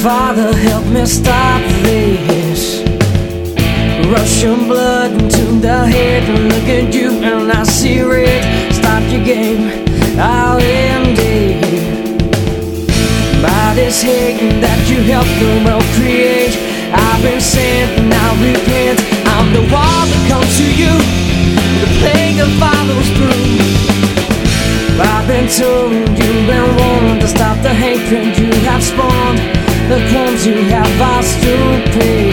Father, help me stop this. Russian blood into the head. Look at you and I see red. Stop your game, I'll end it. By this hate that you helped the world create, I've been sent and I repent. I'm the one that comes to you, the plague that follows through. I've been told you've been warned to stop the hatred you have spawned, the crimes you have asked to pay.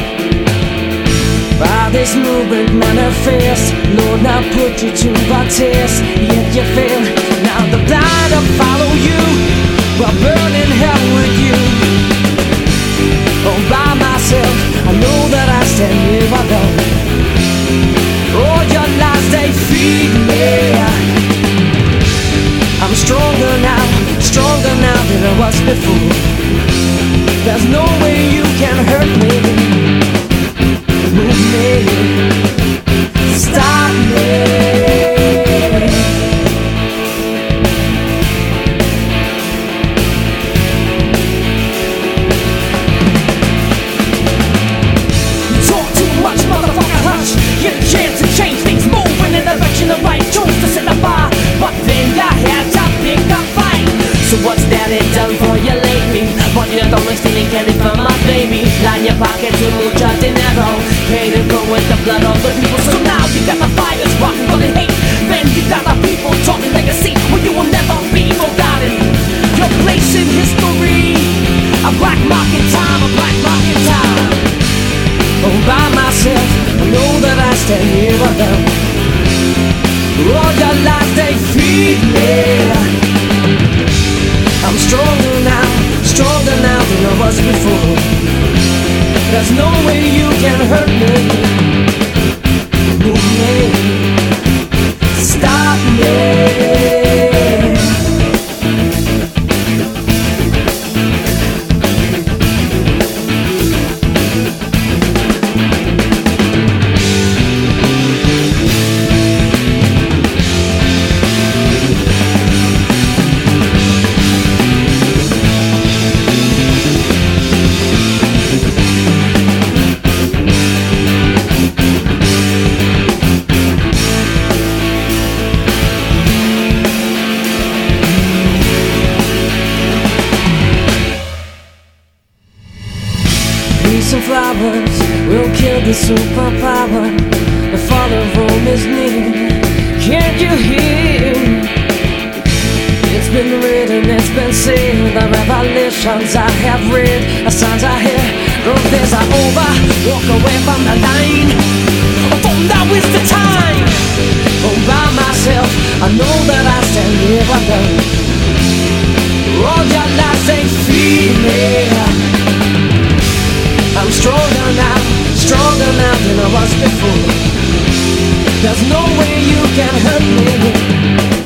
By this movement manifest, Lord, now put you to a test, yet you fail. Now the blind will follow you, while burning hell with you. All by myself, I know that I stand here alone. All your lies, they feed me. I'm stronger now than I was before. There's no way you can hurt me. Move me, stop me. You talk too much, motherfucker, hush. Get a chance to change things, moving in the direction of right. Chose to set a fire, but then you had to pick a fight. So what's that it done for you lately? But you're always stealing candy from my baby. Line your pockets with mucho dinero. Pay to go with the blood of the people. So now you got the fires rocking for the hate. Then you got the people talking legacy, where you will never be forgotten. Your place in history, a black market time, a black market time. All by myself, I know that I stand here alone. All your lies, they feed me. I'm stronger now than I was before. There's no way you can hurt me. Move me, stop me. Some flowers will kill the superpower. The fall of Rome is near. Can't you hear? It's been written, it's been said. The revelations I have read, the signs I hear, the days are over. Walk away from the line. For now is the time. All by myself, I know that I stand here alone. All your lies, they feed me. I'm stronger now than I was before. There's no way you can hurt me.